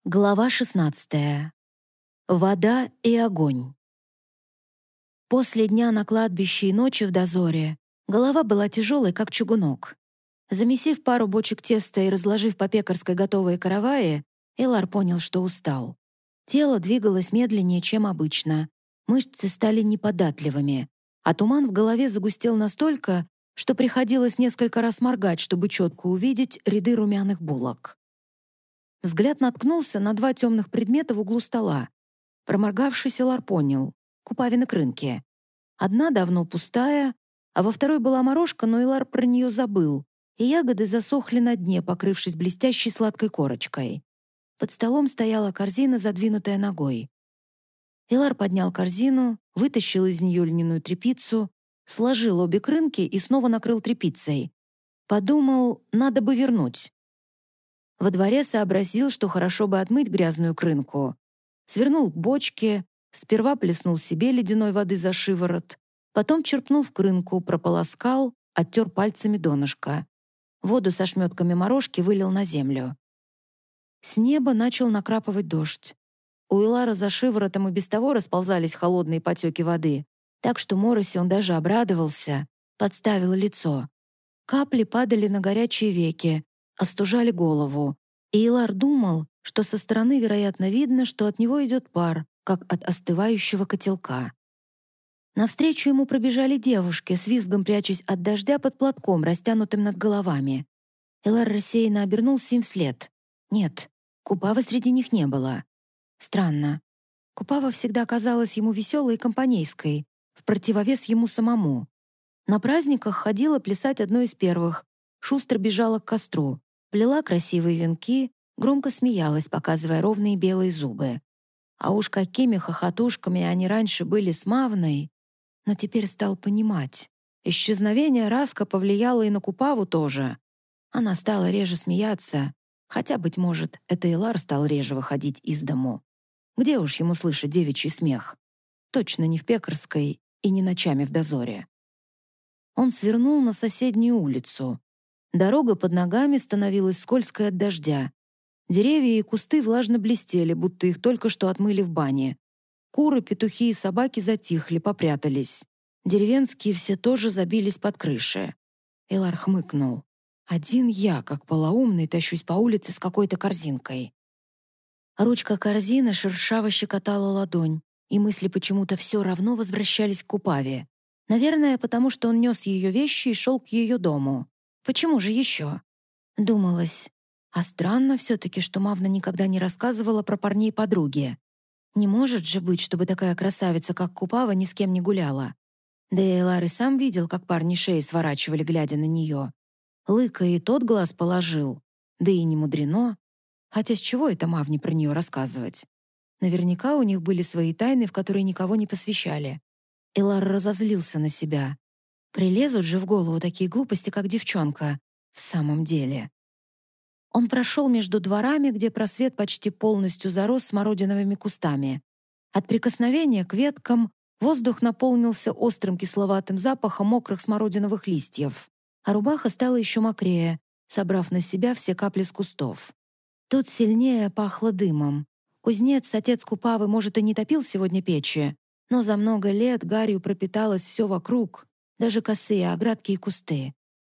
Глава 16. Вода и огонь. После дня на кладбище и ночи в дозоре голова была тяжелой, как чугунок. Замесив пару бочек теста и разложив по пекарской готовые караваи, Элар понял, что устал. Тело двигалось медленнее, чем обычно. Мышцы стали неподатливыми, а туман в голове загустел настолько, что приходилось несколько раз моргать, чтобы четко увидеть ряды румяных булок. Взгляд наткнулся на два темных предмета в углу стола. Проморгавшись, Элар понял — купавины крынки. Одна давно пустая, а во второй была морожка, но Элар про нее забыл, и ягоды засохли на дне, покрывшись блестящей сладкой корочкой. Под столом стояла корзина, задвинутая ногой. Элар поднял корзину, вытащил из нее льняную тряпицу, сложил обе крынки и снова накрыл тряпицей. Подумал, надо бы вернуть. Во дворе сообразил, что хорошо бы отмыть грязную крынку. Свернул к бочке, сперва плеснул себе ледяной воды за шиворот, потом черпнул в крынку, прополоскал, оттер пальцами донышко. Воду со шметками морожки вылил на землю. С неба начал накрапывать дождь. У Элара за шиворотом и без того расползались холодные потеки воды, так что Мороси он даже обрадовался, подставил лицо. Капли падали на горячие веки, остужали голову, и Элар думал, что со стороны, вероятно, видно, что от него идет пар, как от остывающего котелка. Навстречу ему пробежали девушки, с визгом прячась от дождя под платком, растянутым над головами. Элар рассеянно обернулся им вслед. Нет, Купавы среди них не было. Странно. Купава всегда казалась ему веселой и компанейской, в противовес ему самому. На праздниках ходила плясать одной из первых, шустро бежала к костру, плела красивые венки, громко смеялась, показывая ровные белые зубы. А уж какими хохотушками они раньше были с Мавной, но теперь стал понимать. Исчезновение Раска повлияло и на Купаву тоже. Она стала реже смеяться, хотя, быть может, это Элар стал реже выходить из дому. Где уж ему слышать девичий смех? Точно не в пекарской и не ночами в дозоре. Он свернул на соседнюю улицу. Дорога под ногами становилась скользкой от дождя. Деревья и кусты влажно блестели, будто их только что отмыли в бане. Куры, петухи и собаки затихли, попрятались. Деревенские все тоже забились под крыши. Элар хмыкнул. Один я, как полоумный, тащусь по улице с какой-то корзинкой. Ручка корзины шершаво щекотала ладонь, и мысли почему-то все равно возвращались к Купаве. Наверное, потому что он нес ее вещи и шел к ее дому. Почему же еще? Думалось. А странно все-таки, что Мавна никогда не рассказывала про парней подруги. Не может же быть, чтобы такая красавица, как Купава, ни с кем не гуляла. Да и Элар и сам видел, как парни шеи сворачивали, глядя на нее. Лыка и тот глаз положил. Да и не мудрено. Хотя с чего это Мавне про нее рассказывать? Наверняка у них были свои тайны, в которые никого не посвящали. Элар разозлился на себя. Прилезут же в голову такие глупости, как девчонка. В самом деле. Он прошел между дворами, где просвет почти полностью зарос смородиновыми кустами. От прикосновения к веткам воздух наполнился острым кисловатым запахом мокрых смородиновых листьев, а рубаха стала еще мокрее, собрав на себя все капли с кустов. Тут сильнее пахло дымом. Кузнец, отец Купавы, может, и не топил сегодня печи, но за много лет гарью пропиталось все вокруг, даже косые оградки и кусты.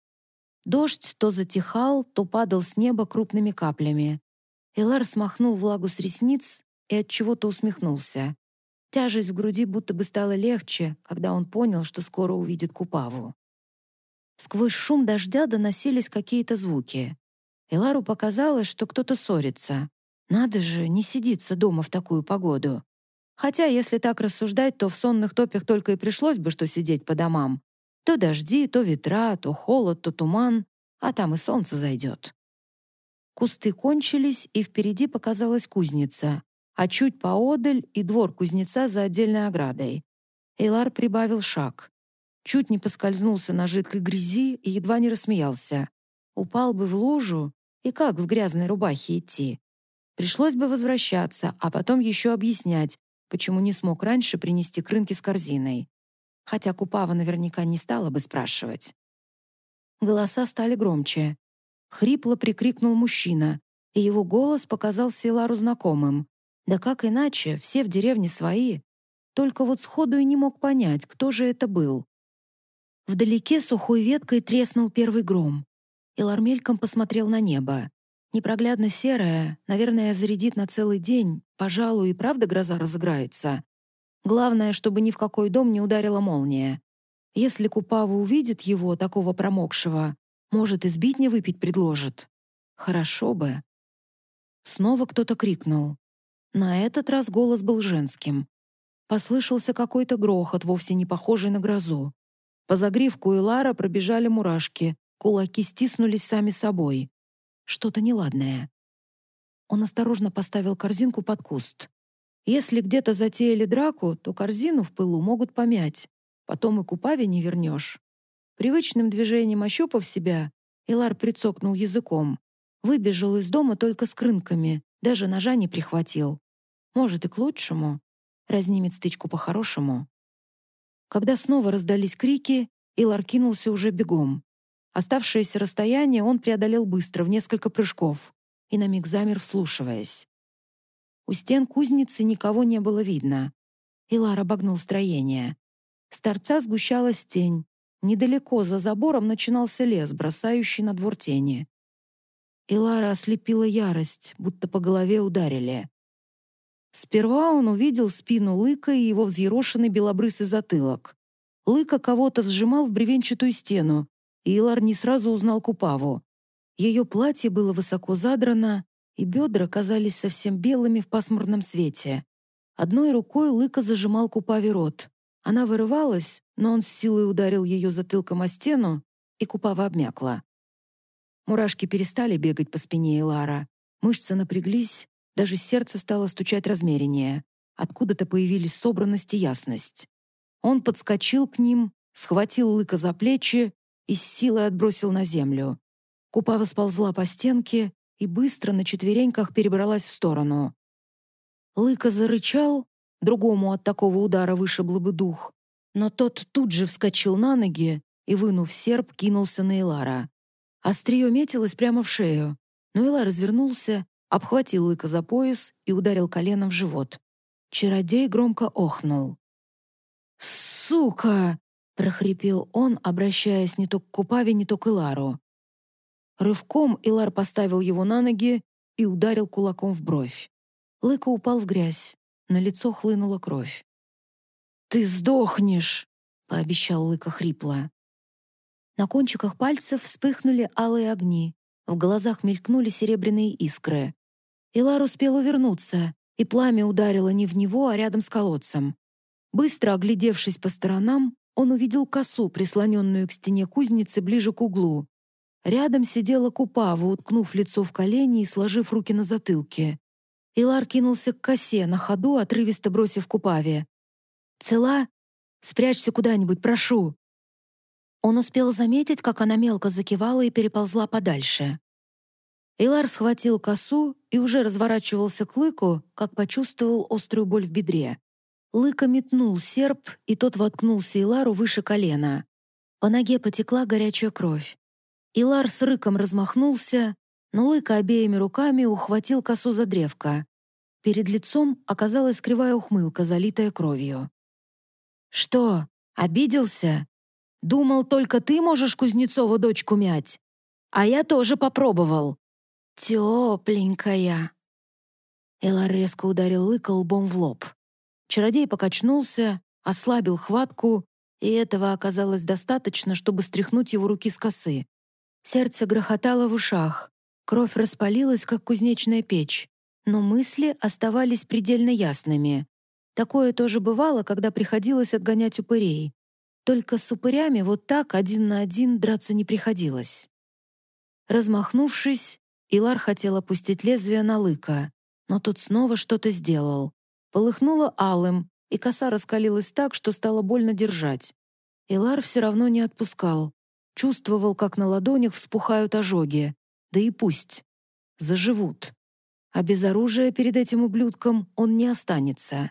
Дождь то затихал, то падал с неба крупными каплями. Элар смахнул влагу с ресниц и от чего-то усмехнулся. Тяжесть в груди будто бы стала легче, когда он понял, что скоро увидит Купаву. Сквозь шум дождя доносились какие-то звуки. Элару показалось, что кто-то ссорится. Надо же, не сидится дома в такую погоду. Хотя, если так рассуждать, то в сонных топях только и пришлось бы что сидеть по домам. То дожди, то ветра, то холод, то туман, а там и солнце зайдет. Кусты кончились, и впереди показалась кузница, а чуть поодаль и двор кузнеца за отдельной оградой. Элар прибавил шаг. Чуть не поскользнулся на жидкой грязи и едва не рассмеялся. Упал бы в лужу, и как в грязной рубахе идти? Пришлось бы возвращаться, а потом еще объяснять, почему не смог раньше принести крынки с корзиной. Хотя Купава наверняка не стала бы спрашивать. Голоса стали громче. Хрипло прикрикнул мужчина, и его голос показался Илару знакомым. Да как иначе, все в деревне свои. Только вот сходу и не мог понять, кто же это был. Вдалеке сухой веткой треснул первый гром. Илар мельком посмотрел на небо. Непроглядно серое, наверное, зарядит на целый день. Пожалуй, и правда гроза разыграется. Главное, чтобы ни в какой дом не ударила молния. Если Купава увидит его, такого промокшего, может, и сбитня выпить предложит. Хорошо бы. Снова кто-то крикнул. На этот раз голос был женским. Послышался какой-то грохот, вовсе не похожий на грозу. По загривку Илара пробежали мурашки, кулаки стиснулись сами собой. Что-то неладное. Он осторожно поставил корзинку под куст. Если где-то затеяли драку, то корзину в пылу могут помять. Потом и Купаве не вернешь. Привычным движением ощупав себя, Илар прицокнул языком. Выбежал из дома только с крынками, даже ножа не прихватил. Может, и к лучшему. Разнимет стычку по-хорошему. Когда снова раздались крики, Илар кинулся уже бегом. Оставшееся расстояние он преодолел быстро, в несколько прыжков, и на миг замер, вслушиваясь. У стен кузницы никого не было видно. Илар обогнул строение. С торца сгущалась тень. Недалеко за забором начинался лес, бросающий на двор тени. Илара ослепила ярость, будто по голове ударили. Сперва он увидел спину Лыка и его взъерошенный белобрысый затылок. Лыка кого-то сжимал в бревенчатую стену, и Илар не сразу узнал Купаву. Ее платье было высоко задрано, и бедра казались совсем белыми в пасмурном свете. Одной рукой Лыка зажимал Купаве рот. Она вырывалась, но он с силой ударил ее затылком о стену, и Купава обмякла. Мурашки перестали бегать по спине Илара. Мышцы напряглись, даже сердце стало стучать размереннее. Откуда-то появились собранность и ясность. Он подскочил к ним, схватил Лыка за плечи и с силой отбросил на землю. Купава сползла по стенке и быстро на четвереньках перебралась в сторону. Лыка зарычал, другому от такого удара вышибло бы дух, но тот тут же вскочил на ноги и, вынув серп, кинулся на Илара. Острие метилось прямо в шею, но Илар развернулся, обхватил Лыка за пояс и ударил коленом в живот. Чародей громко охнул. «Сука!» — прохрипел он, обращаясь не то к Купаве, не то к Илару. Рывком Илар поставил его на ноги и ударил кулаком в бровь. Лыка упал в грязь, на лицо хлынула кровь. «Ты сдохнешь!» — пообещал Лыка хрипло. На кончиках пальцев вспыхнули алые огни, в глазах мелькнули серебряные искры. Илар успел увернуться, и пламя ударило не в него, а рядом с колодцем. Быстро оглядевшись по сторонам, он увидел косу, прислоненную к стене кузницы ближе к углу. Рядом сидела Купава, уткнув лицо в колени и сложив руки на затылке. Илар кинулся к косе, на ходу отрывисто бросив Купаве. «Цела? Спрячься куда-нибудь, прошу!» Он успел заметить, как она мелко закивала и переползла подальше. Илар схватил косу и уже разворачивался к Лыку, как почувствовал острую боль в бедре. Лыка метнул серп, и тот воткнулся Илару выше колена. По ноге потекла горячая кровь. Илар с рыком размахнулся, но Лыка обеими руками ухватил косу за древко. Перед лицом оказалась кривая ухмылка, залитая кровью. «Что, обиделся? Думал, только ты можешь Кузнецову дочку мять? А я тоже попробовал. Тепленькая!» Илар резко ударил Лыка лбом в лоб. Чародей покачнулся, ослабил хватку, и этого оказалось достаточно, чтобы стряхнуть его руки с косы. Сердце грохотало в ушах, кровь распалилась, как кузнечная печь, но мысли оставались предельно ясными. Такое тоже бывало, когда приходилось отгонять упырей. Только с упырями вот так один на один драться не приходилось. Размахнувшись, Илар хотел опустить лезвие на Лыка, но тот снова что-то сделал. Полыхнуло алым, и коса раскалилась так, что стало больно держать. Илар все равно не отпускал. Чувствовал, как на ладонях вспухают ожоги. Да и пусть. Заживут. А без оружия перед этим ублюдком он не останется.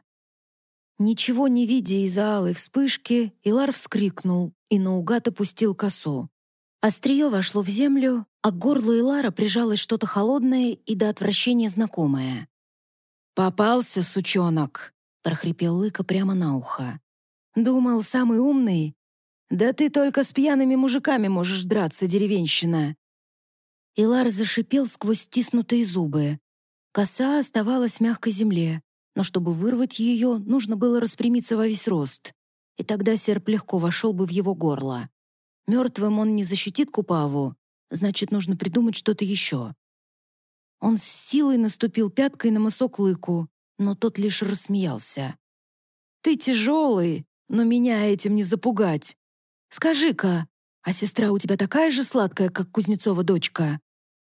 Ничего не видя из-за алой вспышки, Илар вскрикнул и наугад опустил косу. Острие вошло в землю, А к горлу Илара прижалось что-то холодное и до отвращения знакомое. «Попался, сучонок!» — прохрипел Лыка прямо на ухо. «Думал, самый умный? Да ты только с пьяными мужиками можешь драться, деревенщина!» Илар зашипел сквозь стиснутые зубы. Коса оставалась в мягкой земле, но чтобы вырвать ее, нужно было распрямиться во весь рост, и тогда серп легко вошел бы в его горло. Мертвым он не защитит Купаву, значит, нужно придумать что-то еще. Он с силой наступил пяткой на мысок Лыку, но тот лишь рассмеялся. «Ты тяжелый, но меня этим не запугать. Скажи-ка, а сестра у тебя такая же сладкая, как Кузнецова дочка?»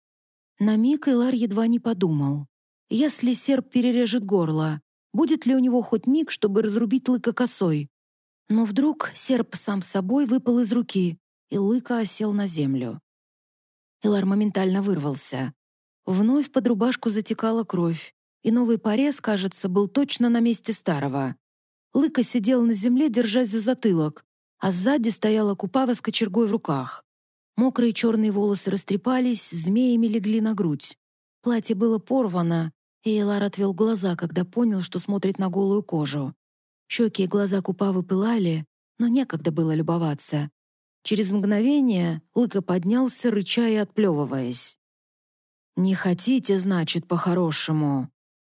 На миг Илар едва не подумал. Если серп перережет горло, будет ли у него хоть миг, чтобы разрубить Лыка косой? Но вдруг серп сам собой выпал из руки, и Лыка осел на землю. Илар моментально вырвался. Вновь под рубашку затекала кровь, и новый порез, кажется, был точно на месте старого. Лыка сидел на земле, держась за затылок, а сзади стояла Купава с кочергой в руках. Мокрые черные волосы растрепались, змеями легли на грудь. Платье было порвано, и Илар отвел глаза, когда понял, что смотрит на голую кожу. Щеки и глаза Купавы пылали, но некогда было любоваться. Через мгновение Лыка поднялся, рыча и отплевываясь. «Не хотите, значит, по-хорошему?»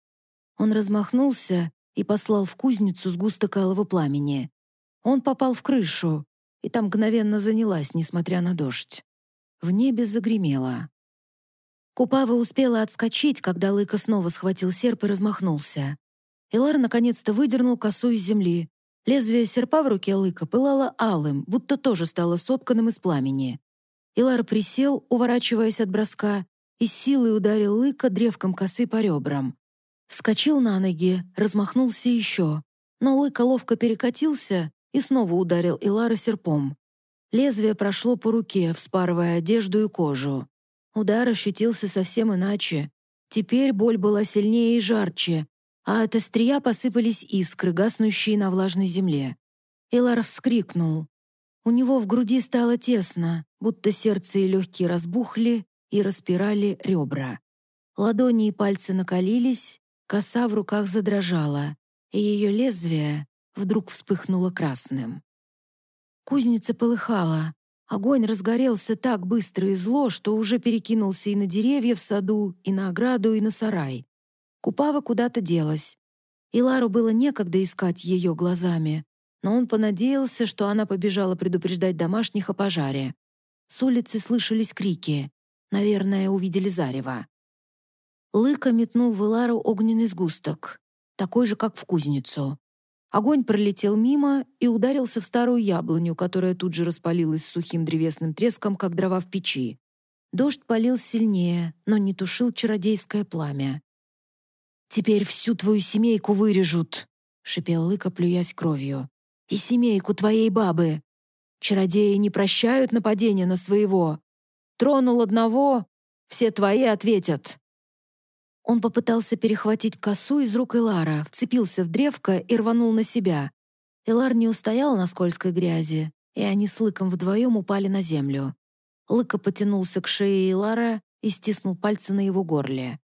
Он размахнулся и послал в кузницу сгусток алого пламени. Он попал в крышу, и там мгновенно занялась, несмотря на дождь. В небе загремело. Купава успела отскочить, когда Лыка снова схватил серп и размахнулся. Илар наконец-то выдернул косу из земли. Лезвие серпа в руке Лыка пылало алым, будто тоже стало сотканным из пламени. Илар присел, уворачиваясь от броска, и с силой ударил Лыка древком косы по ребрам. Вскочил на ноги, размахнулся еще, но Лыка ловко перекатился и снова ударил Илара серпом. Лезвие прошло по руке, вспарывая одежду и кожу. Удар ощутился совсем иначе. Теперь боль была сильнее и жарче, а от острия посыпались искры, гаснущие на влажной земле. Илар вскрикнул. У него в груди стало тесно, будто сердце и легкие разбухли и распирали ребра. Ладони и пальцы накалились, коса в руках задрожала, и ее лезвие вдруг вспыхнуло красным. Кузница полыхала. Огонь разгорелся так быстро и зло, что уже перекинулся и на деревья в саду, и на ограду, и на сарай. Купава куда-то делась. Илару было некогда искать ее глазами, но он понадеялся, что она побежала предупреждать домашних о пожаре. С улицы слышались крики. Наверное, увидели зарево. Лыка метнул в Илару огненный сгусток, такой же, как в кузницу. Огонь пролетел мимо и ударился в старую яблоню, которая тут же распалилась сухим древесным треском, как дрова в печи. Дождь палил сильнее, но не тушил чародейское пламя. «Теперь всю твою семейку вырежут!» — шипел Лыка, плюясь кровью. «И семейку твоей бабы! Чародеи не прощают нападения на своего. Тронул одного, все твои ответят!» Он попытался перехватить косу из рук Илара, вцепился в древко и рванул на себя. Илар не устоял на скользкой грязи, и они с Лыком вдвоем упали на землю. Лыка потянулся к шее Илара и стиснул пальцы на его горле.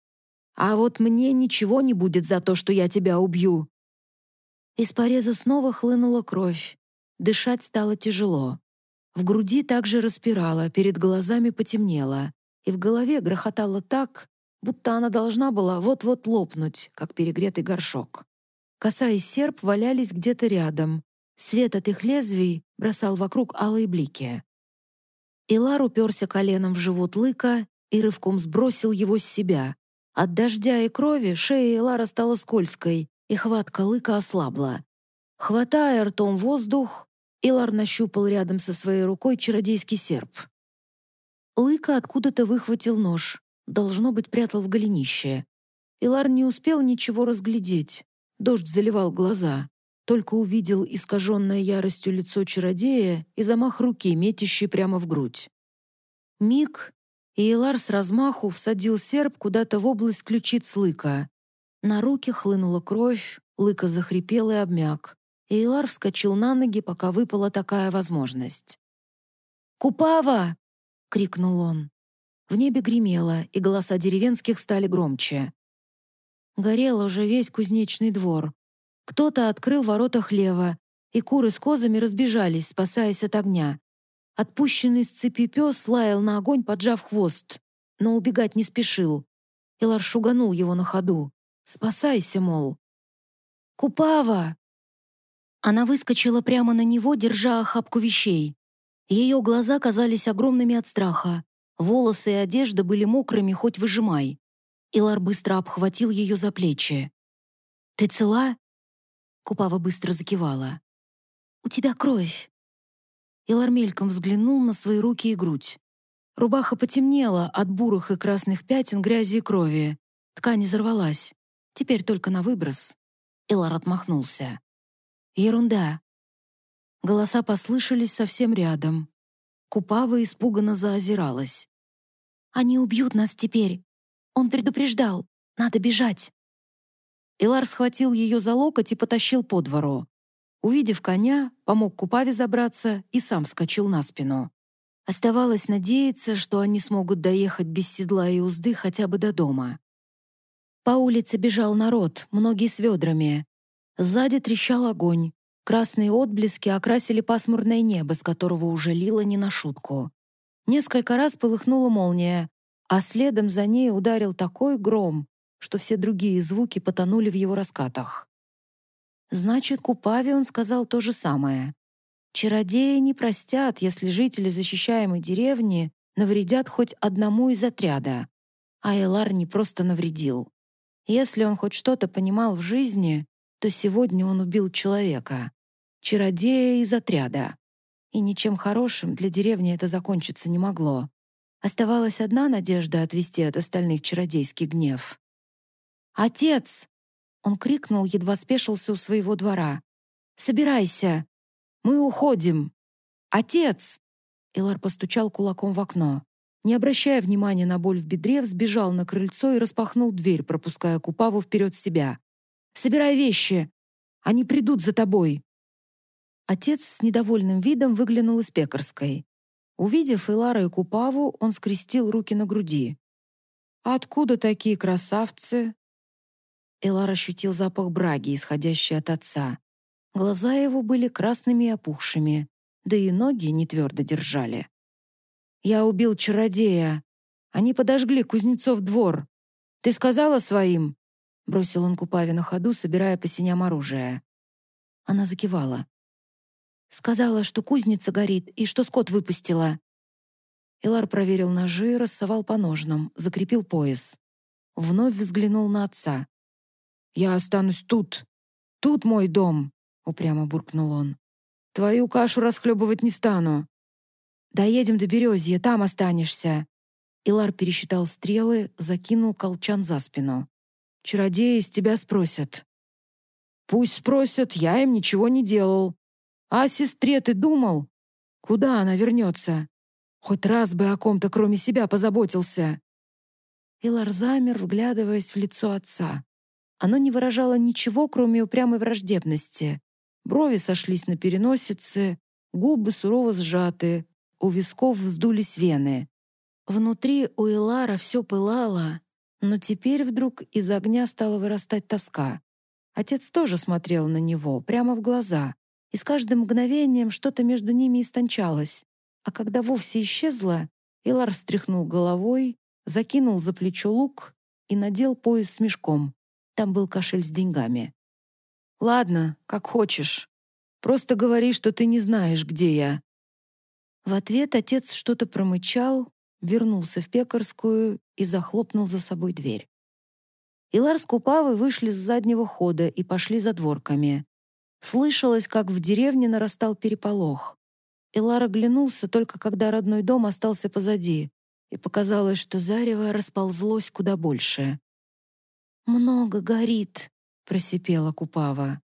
«А вот мне ничего не будет за то, что я тебя убью!» Из пореза снова хлынула кровь. Дышать стало тяжело. В груди также распирало, перед глазами потемнело, и в голове грохотало так, будто она должна была вот-вот лопнуть, как перегретый горшок. Коса и серп валялись где-то рядом. Свет от их лезвий бросал вокруг алые блики. Илар уперся коленом в живот Лыка и рывком сбросил его с себя. От дождя и крови шея Илара стала скользкой, и хватка Лыка ослабла. Хватая ртом воздух, Илар нащупал рядом со своей рукой чародейский серп. Лыка откуда-то выхватил нож. Должно быть, прятал в голенище. Илар не успел ничего разглядеть. Дождь заливал глаза. Только увидел искаженное яростью лицо чародея и замах руки, метящий прямо в грудь. Миг, и Илар с размаху всадил серп куда-то в область ключиц Лыка. На руки хлынула кровь, Лыка захрипел и обмяк, и Илар вскочил на ноги, пока выпала такая возможность. «Купава!» — крикнул он. В небе гремело, и голоса деревенских стали громче. Горел уже весь кузнечный двор. Кто-то открыл ворота хлева, и куры с козами разбежались, спасаясь от огня. Отпущенный с цепи пес лаял на огонь, поджав хвост, но убегать не спешил. Илар шуганул его на ходу. «Спасайся, мол». «Купава!» Она выскочила прямо на него, держа охапку вещей. Ее глаза казались огромными от страха. Волосы и одежда были мокрыми, хоть выжимай. Илар быстро обхватил ее за плечи. «Ты цела?» Купава быстро закивала. «У тебя кровь». Илар мельком взглянул на свои руки и грудь. Рубаха потемнела от бурых и красных пятен грязи и крови. Ткань изорвалась. Теперь только на выброс. Илар отмахнулся. «Ерунда». Голоса послышались совсем рядом. Купава испуганно заозиралась. «Они убьют нас теперь. Он предупреждал. Надо бежать». Илар схватил ее за локоть и потащил по двору. Увидев коня, помог Купаве забраться и сам вскочил на спину. Оставалось надеяться, что они смогут доехать без седла и узды хотя бы до дома. По улице бежал народ, многие с ведрами. Сзади трещал огонь. Красные отблески окрасили пасмурное небо, с которого уже лило не на шутку. Несколько раз полыхнула молния, а следом за ней ударил такой гром, что все другие звуки потонули в его раскатах. Значит, Купаве он сказал то же самое. Чародеи не простят, если жители защищаемой деревни навредят хоть одному из отряда. А Илар не просто навредил. Если он хоть что-то понимал в жизни, то сегодня он убил человека. Чародея из отряда. И ничем хорошим для деревни это закончиться не могло. Оставалась одна надежда отвести от остальных чародейский гнев. «Отец!» — он крикнул, едва спешился у своего двора. «Собирайся! Мы уходим! Отец!» Илар постучал кулаком в окно. Не обращая внимания на боль в бедре, взбежал на крыльцо и распахнул дверь, пропуская Купаву вперед себя. «Собирай вещи! Они придут за тобой!» Отец с недовольным видом выглянул из пекарской. Увидев Илара и Купаву, он скрестил руки на груди. «Откуда такие красавцы?» Илар ощутил запах браги, исходящий от отца. Глаза его были красными и опухшими, да и ноги не твердо держали. «Я убил чародея. Они подожгли Кузнецов двор. Ты сказала своим?» Бросил он Купаве на ходу, собирая по синям оружие. Она закивала. «Сказала, что кузница горит и что скот выпустила». Илар проверил ножи, рассовал по ножнам, закрепил пояс. Вновь взглянул на отца. «Я останусь тут. Тут мой дом», — упрямо буркнул он. «Твою кашу расхлебывать не стану. Доедем до Березья, там останешься». Илар пересчитал стрелы, закинул колчан за спину. «Чародеи с тебя спросят». «Пусть спросят, я им ничего не делал. А о сестре ты думал? Куда она вернется? Хоть раз бы о ком-то кроме себя позаботился». Илар замер, вглядываясь в лицо отца. Оно не выражало ничего, кроме упрямой враждебности. Брови сошлись на переносице, губы сурово сжаты, у висков вздулись вены. Внутри у Илара все пылало, но теперь вдруг из огня стала вырастать тоска. Отец тоже смотрел на него, прямо в глаза, и с каждым мгновением что-то между ними истончалось. А когда вовсе исчезло, Илар встряхнул головой, закинул за плечо лук и надел пояс с мешком. Там был кошель с деньгами. «Ладно, как хочешь. Просто говори, что ты не знаешь, где я». В ответ отец что-то промычал, вернулся в пекарскую и захлопнул за собой дверь. Илар с Купавой вышли с заднего хода и пошли за дворками. Слышалось, как в деревне нарастал переполох. Илар оглянулся только когда родной дом остался позади, и показалось, что зарево расползлось куда больше. «Много горит», — просипела Купава.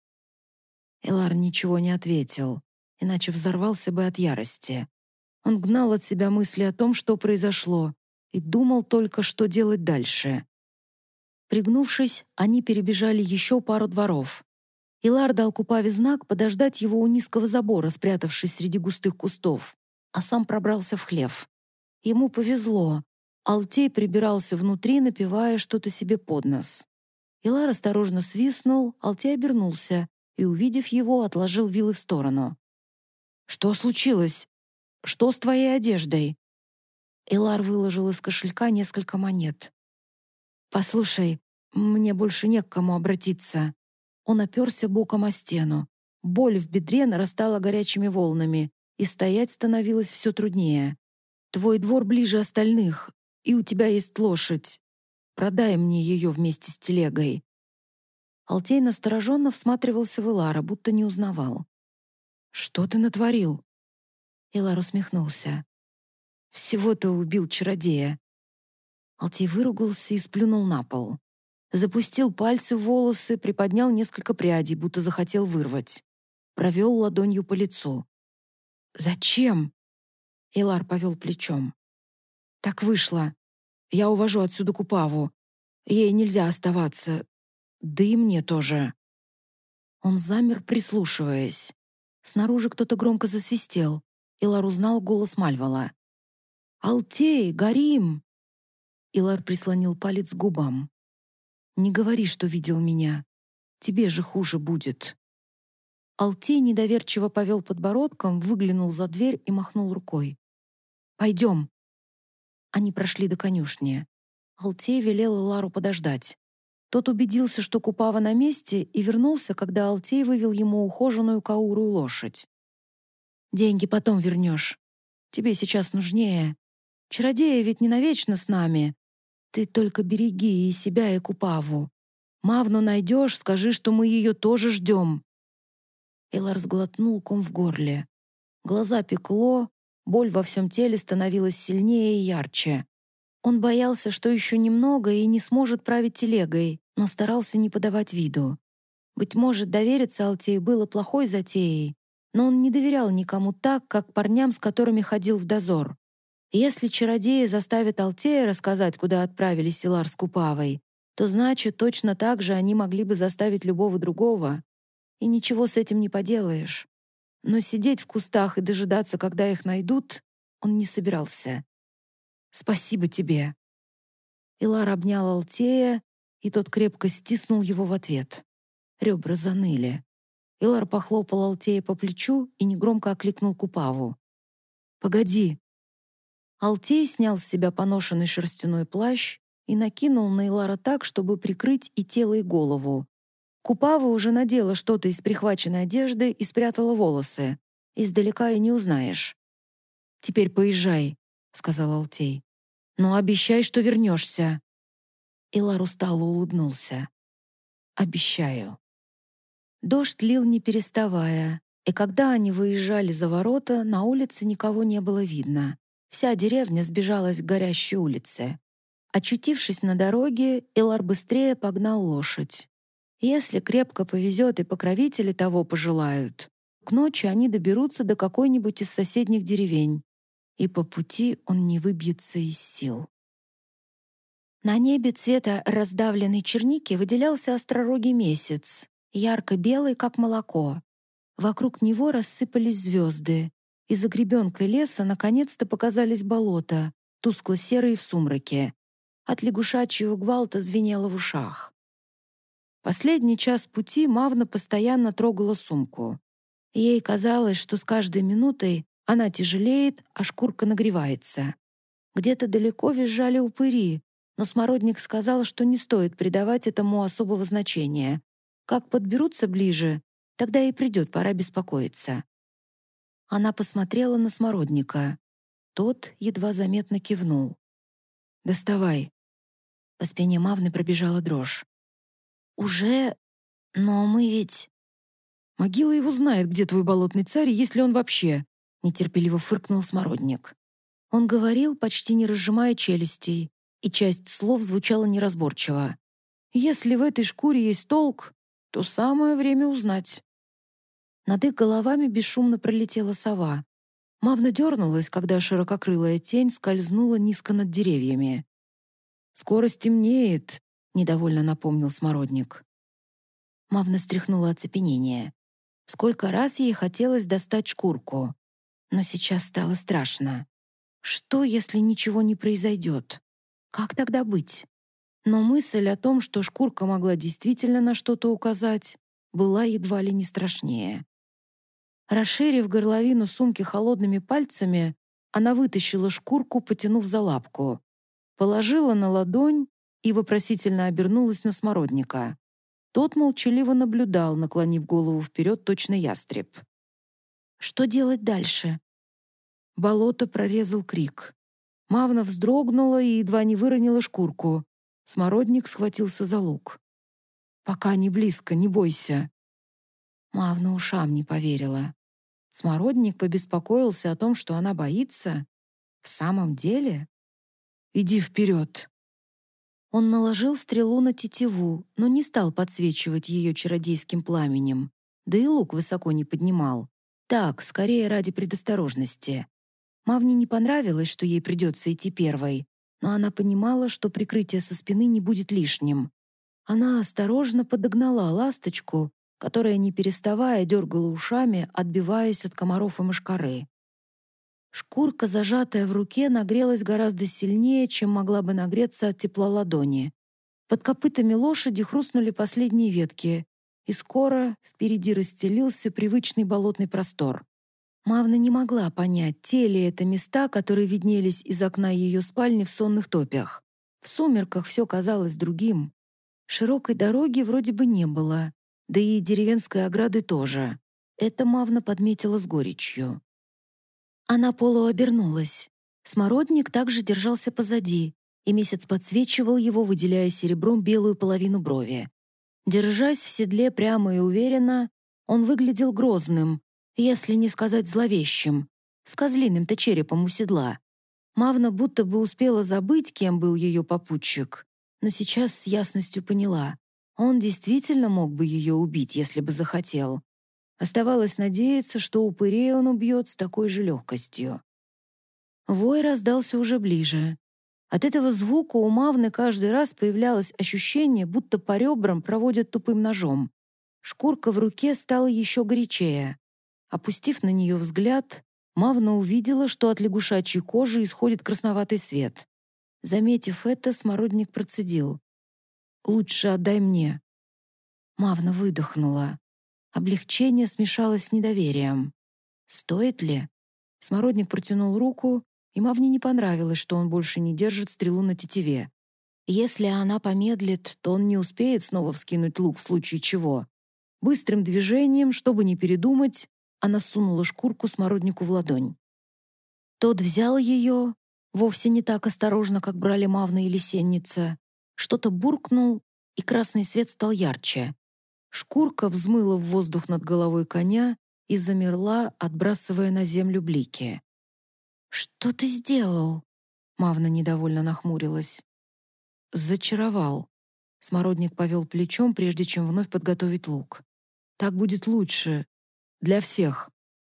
Илар ничего не ответил, иначе взорвался бы от ярости. Он гнал от себя мысли о том, что произошло, и думал только, что делать дальше. Пригнувшись, они перебежали еще пару дворов. Илар дал Купаве знак подождать его у низкого забора, спрятавшись среди густых кустов, а сам пробрался в хлев. Ему повезло. Алтей прибирался внутри, напевая что-то себе под нос. Илар осторожно свистнул, Алтей обернулся и, увидев его, отложил вилы в сторону. «Что случилось? Что с твоей одеждой?» Илар выложил из кошелька несколько монет. «Послушай, мне больше не к кому обратиться». Он оперся боком о стену. Боль в бедре нарастала горячими волнами, и стоять становилось все труднее. «Твой двор ближе остальных, и у тебя есть лошадь. Продай мне ее вместе с телегой». Алтей настороженно всматривался в Илара, будто не узнавал. «Что ты натворил?» Илар усмехнулся. «Всего-то убил чародея». Алтей выругался и сплюнул на пол. Запустил пальцы в волосы, приподнял несколько прядей, будто захотел вырвать. Провел ладонью по лицу. «Зачем?» Илар повел плечом. «Так вышло. Я увожу отсюда Купаву. Ей нельзя оставаться. Да и мне тоже». Он замер, прислушиваясь. Снаружи кто-то громко засвистел. Илар узнал голос Мальвала. «Алтей, горим!» Илар прислонил палец к губам. «Не говори, что видел меня. Тебе же хуже будет». Алтей недоверчиво повел подбородком, выглянул за дверь и махнул рукой. «Пойдем». Они прошли до конюшни. Алтей велел Илару подождать. Тот убедился, что Купава на месте, и вернулся, когда Алтей вывел ему ухоженную каурую лошадь. «Деньги потом вернешь. Тебе сейчас нужнее. Чародея ведь не навечно с нами. Ты только береги и себя, и Купаву. Мавну найдешь, скажи, что мы ее тоже ждем». Илар сглотнул ком в горле. Глаза пекло, боль во всем теле становилась сильнее и ярче. Он боялся, что еще немного и не сможет править телегой, но старался не подавать виду. Быть может, довериться Алтею было плохой затеей, но он не доверял никому так, как парням, с которыми ходил в дозор. Если чародеи заставят Алтея рассказать, куда отправились Илар с Купавой, то значит, точно так же они могли бы заставить любого другого. И ничего с этим не поделаешь. Но сидеть в кустах и дожидаться, когда их найдут, он не собирался. «Спасибо тебе». Илар обнял Алтея, и тот крепко стиснул его в ответ. Ребра заныли. Илар похлопал Алтея по плечу и негромко окликнул Купаву. «Погоди». Алтей снял с себя поношенный шерстяной плащ и накинул на Илара так, чтобы прикрыть и тело, и голову. Купава уже надела что-то из прихваченной одежды и спрятала волосы. Издалека и не узнаешь. «Теперь поезжай», — сказал Алтей. «Но обещай, что вернешься». Илар устало улыбнулся. «Обещаю». Дождь лил не переставая, и когда они выезжали за ворота, на улице никого не было видно. Вся деревня сбежалась к горящей улице. Очутившись на дороге, Илар быстрее погнал лошадь. Если крепко повезет и покровители того пожелают, к ночи они доберутся до какой-нибудь из соседних деревень, и по пути он не выбьется из сил. На небе цвета раздавленной черники выделялся остророгий месяц, ярко-белый, как молоко. Вокруг него рассыпались звезды. Из-за гребенкой леса наконец-то показались болота, тускло-серые в сумраке. От лягушачьего гвалта звенело в ушах. Последний час пути Мавна постоянно трогала сумку. Ей казалось, что с каждой минутой она тяжелеет, а шкурка нагревается. Где-то далеко визжали упыри, но Смородник сказал, что не стоит придавать этому особого значения. Как подберутся ближе, тогда и придет пора беспокоиться. Она посмотрела на Смородника. Тот едва заметно кивнул. «Доставай». По спине Мавны пробежала дрожь. «Уже? Но мы ведь...» «Могила его знает, где твой болотный царь, если он вообще...» Нетерпеливо фыркнул Смородник. Он говорил, почти не разжимая челюстей, и часть слов звучала неразборчиво. «Если в этой шкуре есть толк, то самое время узнать». Над их головами бесшумно пролетела сова. Мавна дернулась, когда ширококрылая тень скользнула низко над деревьями. «Скоро стемнеет», — недовольно напомнил Смородник. Мавна стряхнула оцепенение. Сколько раз ей хотелось достать шкурку. Но сейчас стало страшно. Что, если ничего не произойдет? Как тогда быть? Но мысль о том, что шкурка могла действительно на что-то указать, была едва ли не страшнее. Расширив горловину сумки холодными пальцами, она вытащила шкурку, потянув за лапку, положила на ладонь и вопросительно обернулась на Смородника. Тот молчаливо наблюдал, наклонив голову вперед, точно ястреб. Что делать дальше? Болото прорезал крик. Мавна вздрогнула и едва не выронила шкурку. Смородник схватился за лук. «Пока не близко, не бойся». Мавна ушам не поверила. Смородник побеспокоился о том, что она боится. В самом деле? «Иди вперед». Он наложил стрелу на тетиву, но не стал подсвечивать ее чародейским пламенем. Да и лук высоко не поднимал. Так, скорее ради предосторожности. Мавне не понравилось, что ей придется идти первой, но она понимала, что прикрытие со спины не будет лишним. Она осторожно подогнала ласточку, которая, не переставая, дергала ушами, отбиваясь от комаров и мошкары. Шкурка, зажатая в руке, нагрелась гораздо сильнее, чем могла бы нагреться от тепла ладони. Под копытами лошади хрустнули последние ветки, и скоро впереди расстелился привычный болотный простор. Мавна не могла понять, те ли это места, которые виднелись из окна ее спальни в сонных топях. В сумерках все казалось другим. Широкой дороги вроде бы не было, да и деревенской ограды тоже. Это Мавна подметила с горечью. Она полуобернулась. Смородник также держался позади, и месяц подсвечивал его, выделяя серебром белую половину брови. Держась в седле прямо и уверенно, он выглядел грозным, если не сказать зловещим, с козлиным-то черепом у седла. Мавна будто бы успела забыть, кем был ее попутчик, но сейчас с ясностью поняла. Он действительно мог бы ее убить, если бы захотел. Оставалось надеяться, что упырей он убьет с такой же легкостью. Вой раздался уже ближе. От этого звука у Мавны каждый раз появлялось ощущение, будто по ребрам проводят тупым ножом. Шкурка в руке стала еще горячее. Опустив на нее взгляд, Мавна увидела, что от лягушачьей кожи исходит красноватый свет. Заметив это, Смородник процедил: «Лучше отдай мне». Мавна выдохнула. Облегчение смешалось с недоверием. «Стоит ли?» Смородник протянул руку, и Мавне не понравилось, что он больше не держит стрелу на тетиве. Если она помедлит, то он не успеет снова вскинуть лук в случае чего. Быстрым движением, чтобы не передумать, она сунула шкурку Смороднику в ладонь. Тот взял ее, вовсе не так осторожно, как брали Мавна или Сенница, что-то буркнул, и красный свет стал ярче. Шкурка взмыла в воздух над головой коня и замерла, отбрасывая на землю блики. «Что ты сделал?» Мавна недовольно нахмурилась. «Зачаровал». Смородник повел плечом, прежде чем вновь подготовить лук. «Так будет лучше. Для всех».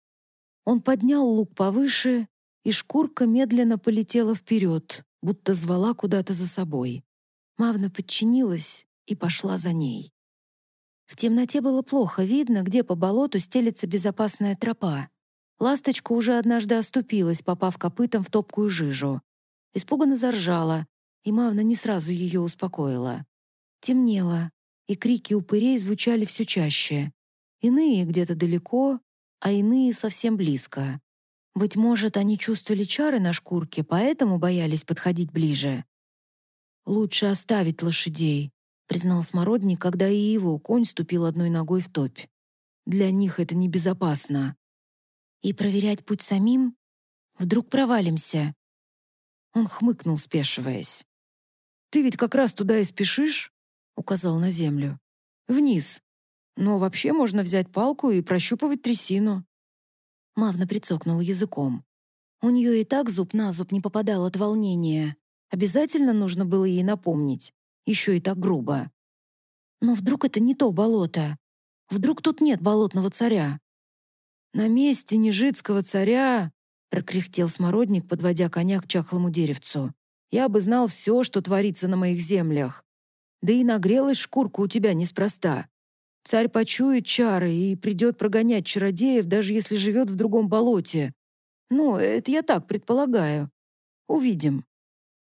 Он поднял лук повыше, и шкурка медленно полетела вперед, будто звала куда-то за собой. Мавна подчинилась и пошла за ней. В темноте было плохо видно, где по болоту стелется безопасная тропа. Ласточка уже однажды оступилась, попав копытом в топкую жижу. Испуганно заржала, и Мавна не сразу ее успокоила. Темнело, и крики упырей звучали все чаще. Иные где-то далеко, а иные совсем близко. Быть может, они чувствовали чары на шкурке, поэтому боялись подходить ближе. «Лучше оставить лошадей», — признал Смородник, когда и его конь ступил одной ногой в топь. «Для них это небезопасно». «И проверять путь самим? Вдруг провалимся?» Он хмыкнул, спешиваясь. «Ты ведь как раз туда и спешишь», — указал на землю. «Вниз. Но вообще можно взять палку и прощупывать трясину». Мавна прицокнула языком. У нее и так зуб на зуб не попадал от волнения. Обязательно нужно было ей напомнить. Еще и так грубо. Но вдруг это не то болото? Вдруг тут нет болотного царя? «На месте Нежитского царя», — прокряхтел Смородник, подводя коня к чахлому деревцу, «я бы знал все, что творится на моих землях. Да и нагрелась шкурка у тебя неспроста. Царь почует чары и придет прогонять чародеев, даже если живет в другом болоте. Ну, это я так предполагаю. Увидим».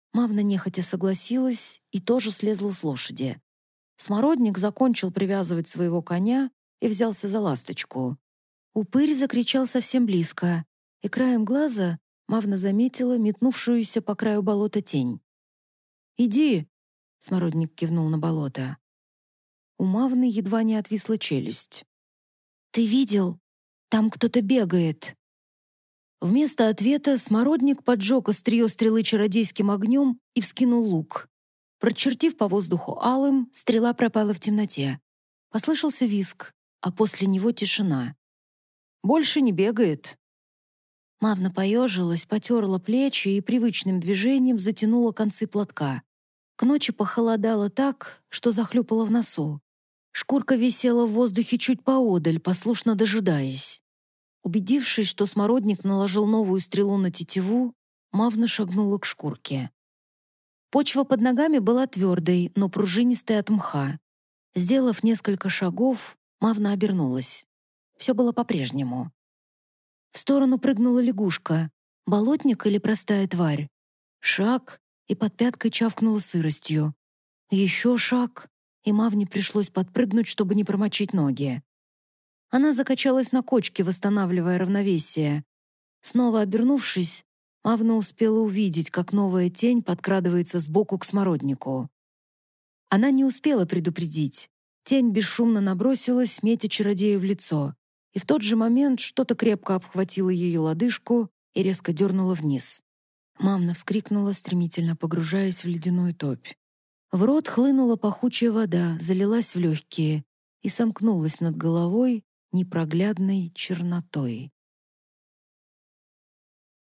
Мавна нехотя согласилась и тоже слезла с лошади. Смородник закончил привязывать своего коня и взялся за ласточку. Упырь закричал совсем близко, и краем глаза Мавна заметила метнувшуюся по краю болота тень. «Иди!» — Смородник кивнул на болото. У Мавны едва не отвисла челюсть. «Ты видел? Там кто-то бегает!» Вместо ответа Смородник поджег острие стрелы чародейским огнем и вскинул лук. Прочертив по воздуху алым, стрела пропала в темноте. Послышался визг, а после него тишина. «Больше не бегает». Мавна поежилась, потерла плечи и привычным движением затянула концы платка. К ночи похолодало так, что захлюпало в носу. Шкурка висела в воздухе чуть поодаль, послушно дожидаясь. Убедившись, что Смородник наложил новую стрелу на тетиву, Мавна шагнула к шкурке. Почва под ногами была твердой, но пружинистой от мха. Сделав несколько шагов, Мавна обернулась. Все было по-прежнему. В сторону прыгнула лягушка. Болотник или простая тварь? Шаг, и под пяткой чавкнула сыростью. Еще шаг, и Мавне пришлось подпрыгнуть, чтобы не промочить ноги. Она закачалась на кочке, восстанавливая равновесие. Снова обернувшись, Мавна успела увидеть, как новая тень подкрадывается сбоку к Смороднику. Она не успела предупредить. Тень бесшумно набросилась, метя чародею в лицо, и в тот же момент что-то крепко обхватило ее лодыжку и резко дернуло вниз. Мавна вскрикнула, стремительно погружаясь в ледяную топь. В рот хлынула пахучая вода, залилась в легкие и сомкнулась над головой непроглядной чернотой.